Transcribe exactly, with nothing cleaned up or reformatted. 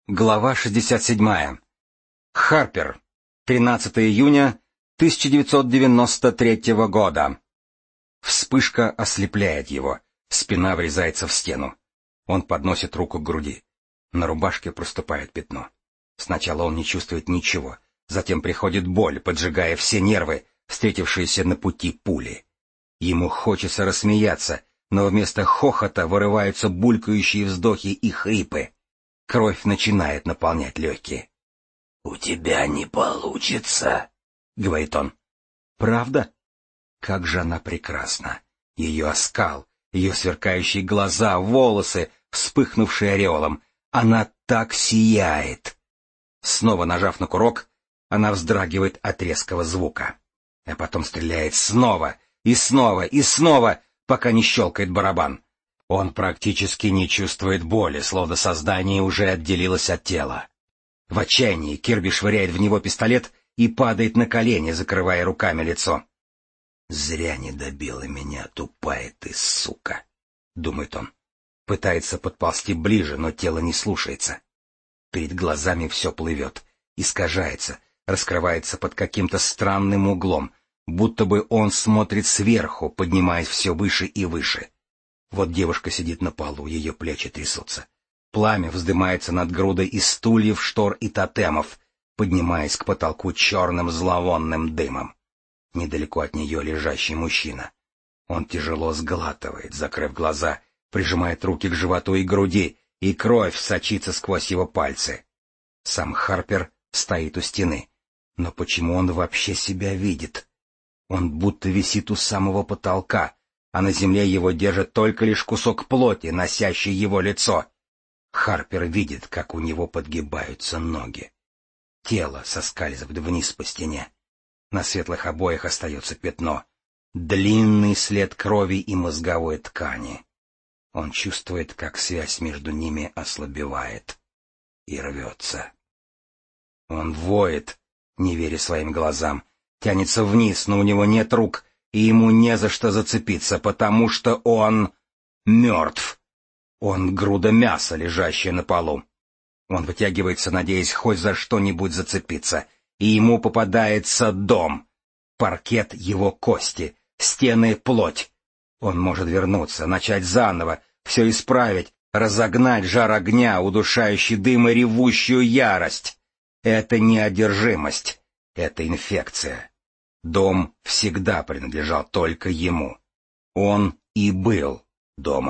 Глава шестьдесят семь. Харпер. тринадцатого июня тысяча девятьсот девяносто третьего года. Вспышка ослепляет его. Спина врезается в стену. Он подносит руку к груди. На рубашке проступает пятно. Сначала он не чувствует ничего. Затем приходит боль, поджигая все нервы, встретившиеся на пути пули. Ему хочется рассмеяться, но вместо хохота вырываются булькающие вздохи и хрипы. Кровь начинает наполнять легкие. — У тебя не получится, — говорит он. — Правда? Как же она прекрасна! Ее оскал, ее сверкающие глаза, волосы, вспыхнувшие ореолом. Она так сияет! Снова нажав на курок, она вздрагивает от резкого звука. А потом стреляет снова, и снова, и снова, пока не щелкает барабан. Он практически не чувствует боли, словно создание уже отделилось от тела. В отчаянии Кирби швыряет в него пистолет и падает на колени, закрывая руками лицо. «Зря не добила меня, тупая ты сука», — думает он. Пытается подползти ближе, но тело не слушается. Перед глазами все плывет, искажается, раскрывается под каким-то странным углом, будто бы он смотрит сверху, поднимаясь все выше и выше. Вот девушка сидит на полу, ее плечи трясутся. Пламя вздымается над грудой из стульев, штор и тотемов, поднимаясь к потолку черным зловонным дымом. Недалеко от нее лежащий мужчина. Он тяжело сглатывает, закрыв глаза, прижимает руки к животу и груди, и кровь сочится сквозь его пальцы. Сам Харпер стоит у стены. Но почему он вообще себя видит? Он будто висит у самого потолка, а на земле его держит только лишь кусок плоти, носящий его лицо. Харпер видит, как у него подгибаются ноги. Тело соскальзывает вниз по стене. На светлых обоях остается пятно. Длинный след крови и мозговой ткани. Он чувствует, как связь между ними ослабевает и рвется. Он воет, не веря своим глазам, тянется вниз, но у него нет рук, и ему не за что зацепиться, потому что он мертв. Он груда мяса, лежащая на полу. Он вытягивается, надеясь хоть за что-нибудь зацепиться, и ему попадается дом. Паркет — его кости, стены — плоть. Он может вернуться, начать заново, все исправить, разогнать жар огня, удушающий дым и ревущую ярость. Это не одержимость, это инфекция. Дом всегда принадлежал только ему. Он и был домом.